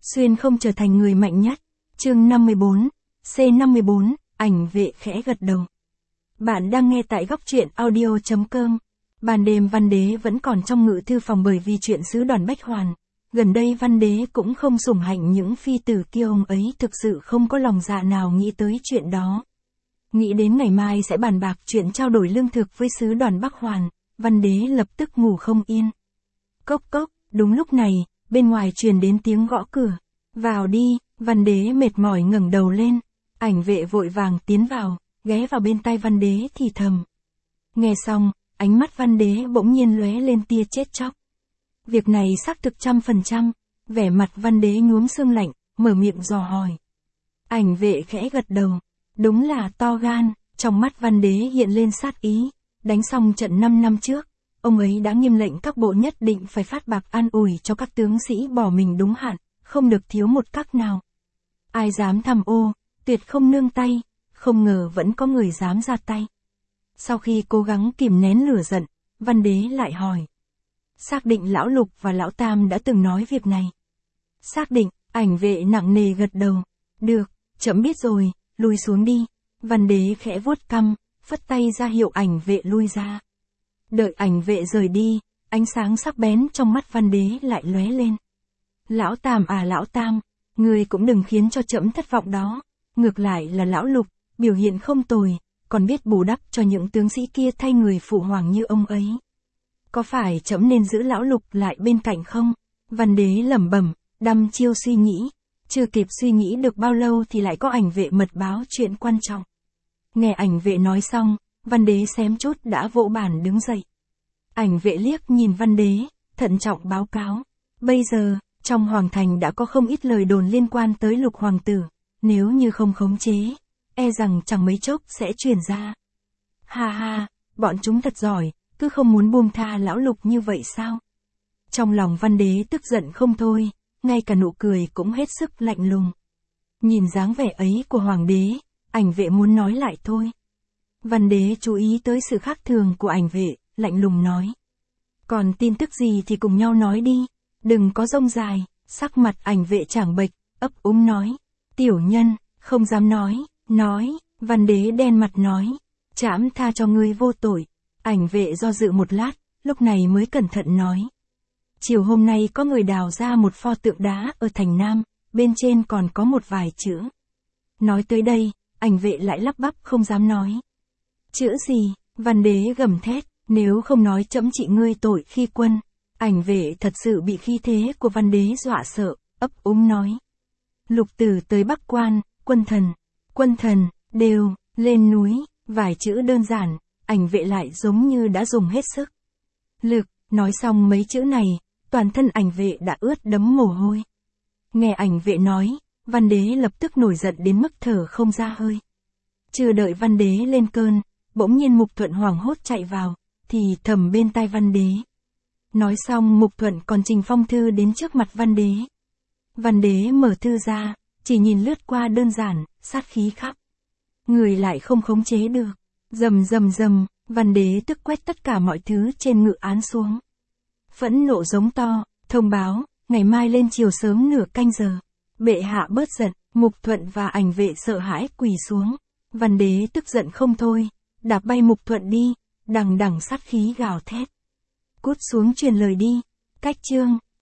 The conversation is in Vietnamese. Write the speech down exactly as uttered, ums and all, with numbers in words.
xuyên không trở thành người mạnh nhất. Chương năm mươi bốn, C năm mươi bốn, ảnh vệ khẽ gật đầu. Bạn đang nghe tại góc truyện audio chấm com. Ban đêm Văn Đế vẫn còn trong ngự thư phòng bởi vì chuyện sứ đoàn Bách Hoàn. Gần đây Văn Đế cũng không sủng hạnh những phi tử kia, ông ấy thực sự không có lòng dạ nào nghĩ tới chuyện đó. Nghĩ đến ngày mai sẽ bàn bạc chuyện trao đổi lương thực với sứ đoàn Bắc Hoàn, Văn Đế lập tức ngủ không yên. Cốc cốc, đúng lúc này, bên ngoài truyền đến tiếng gõ cửa. Vào đi, Văn Đế mệt mỏi ngẩng đầu lên. Ảnh vệ vội vàng tiến vào, ghé vào bên tai Văn Đế thì thầm. Nghe xong, ánh mắt Văn Đế bỗng nhiên lóe lên tia chết chóc. Việc này xác thực trăm phần trăm, vẻ mặt Văn Đế nhuốm sương lạnh, mở miệng dò hỏi. Ảnh vệ khẽ gật đầu, đúng là to gan, trong mắt Văn Đế hiện lên sát ý, đánh xong trận năm năm trước, ông ấy đã nghiêm lệnh các bộ nhất định phải phát bạc an ủi cho các tướng sĩ bỏ mình đúng hạn, không được thiếu một các nào. Ai dám tham ô, tuyệt không nương tay, không ngờ vẫn có người dám ra tay. Sau khi cố gắng kìm nén lửa giận, Văn Đế lại hỏi. Xác định Lão Lục và Lão Tam đã từng nói việc này. Xác định, ảnh vệ nặng nề gật đầu. Được, trẫm biết rồi, lui xuống đi. Văn Đế khẽ vuốt cằm, phất tay ra hiệu ảnh vệ lui ra. Đợi ảnh vệ rời đi, ánh sáng sắc bén trong mắt Văn Đế lại lóe lên. Lão Tam à Lão Tam, người cũng đừng khiến cho trẫm thất vọng đó. Ngược lại là Lão Lục, biểu hiện không tồi, còn biết bù đắp cho những tướng sĩ kia thay người phụ hoàng như ông ấy. Có phải trẫm nên giữ Lão Lục lại bên cạnh không? Văn Đế lẩm bẩm, đăm chiêu suy nghĩ. Chưa kịp suy nghĩ được bao lâu thì lại có ảnh vệ mật báo chuyện quan trọng. Nghe ảnh vệ nói xong, Văn Đế xém chút đã vỗ bàn đứng dậy. Ảnh vệ liếc nhìn Văn Đế, thận trọng báo cáo. Bây giờ, trong hoàng thành đã có không ít lời đồn liên quan tới Lục hoàng tử, nếu như không khống chế, e rằng chẳng mấy chốc sẽ truyền ra. Ha ha, bọn chúng thật giỏi, cứ không muốn buông tha Lão Lục như vậy sao? Trong lòng Văn Đế tức giận không thôi, ngay cả nụ cười cũng hết sức lạnh lùng. Nhìn dáng vẻ ấy của hoàng đế, ảnh vệ muốn nói lại thôi. Văn Đế chú ý tới sự khác thường của ảnh vệ, lạnh lùng nói. Còn tin tức gì thì cùng nhau nói đi, đừng có rông dài. Sắc mặt ảnh vệ trảng bệch, ấp úng nói. Tiểu nhân, không dám nói, nói. Văn Đế đen mặt nói. Trẫm tha cho ngươi vô tội. Ảnh vệ do dự một lát, lúc này mới cẩn thận nói. Chiều hôm nay có người đào ra một pho tượng đá ở thành Nam, bên trên còn có một vài chữ. Nói tới đây, ảnh vệ lại lắp bắp không dám nói. Chữ gì? Văn Đế gầm thét, nếu không nói trẫm trị ngươi tội khi quân. Ảnh vệ thật sự bị khí thế của Văn Đế dọa sợ, ấp úng nói. Lục tử tới Bắc Quan, quân thần, quân thần, đều, lên núi, vài chữ đơn giản, ảnh vệ lại giống như đã dùng hết sức. Lực, nói xong mấy chữ này, toàn thân ảnh vệ đã ướt đẫm mồ hôi. Nghe ảnh vệ nói, Văn Đế lập tức nổi giận đến mức thở không ra hơi. Chưa đợi Văn Đế lên cơn, bỗng nhiên Mục Thuận hoảng hốt chạy vào, thì thầm bên tai Văn Đế. Nói xong Mục Thuận còn trình phong thư đến trước mặt Văn Đế. Văn Đế mở thư ra, chỉ nhìn lướt qua đơn giản, sát khí khắp. Người lại không khống chế được. Rầm rầm rầm, Văn Đế tức quét tất cả mọi thứ trên ngự án xuống. Phẫn nộ giống to, thông báo, ngày mai lên chiều sớm nửa canh giờ. Bệ hạ bớt giận, Mục Thuận và ảnh vệ sợ hãi quỳ xuống. Văn Đế tức giận không thôi, đạp bay Mục Thuận đi, đằng đằng sát khí gào thét. Cút xuống truyền lời đi. Cách chương.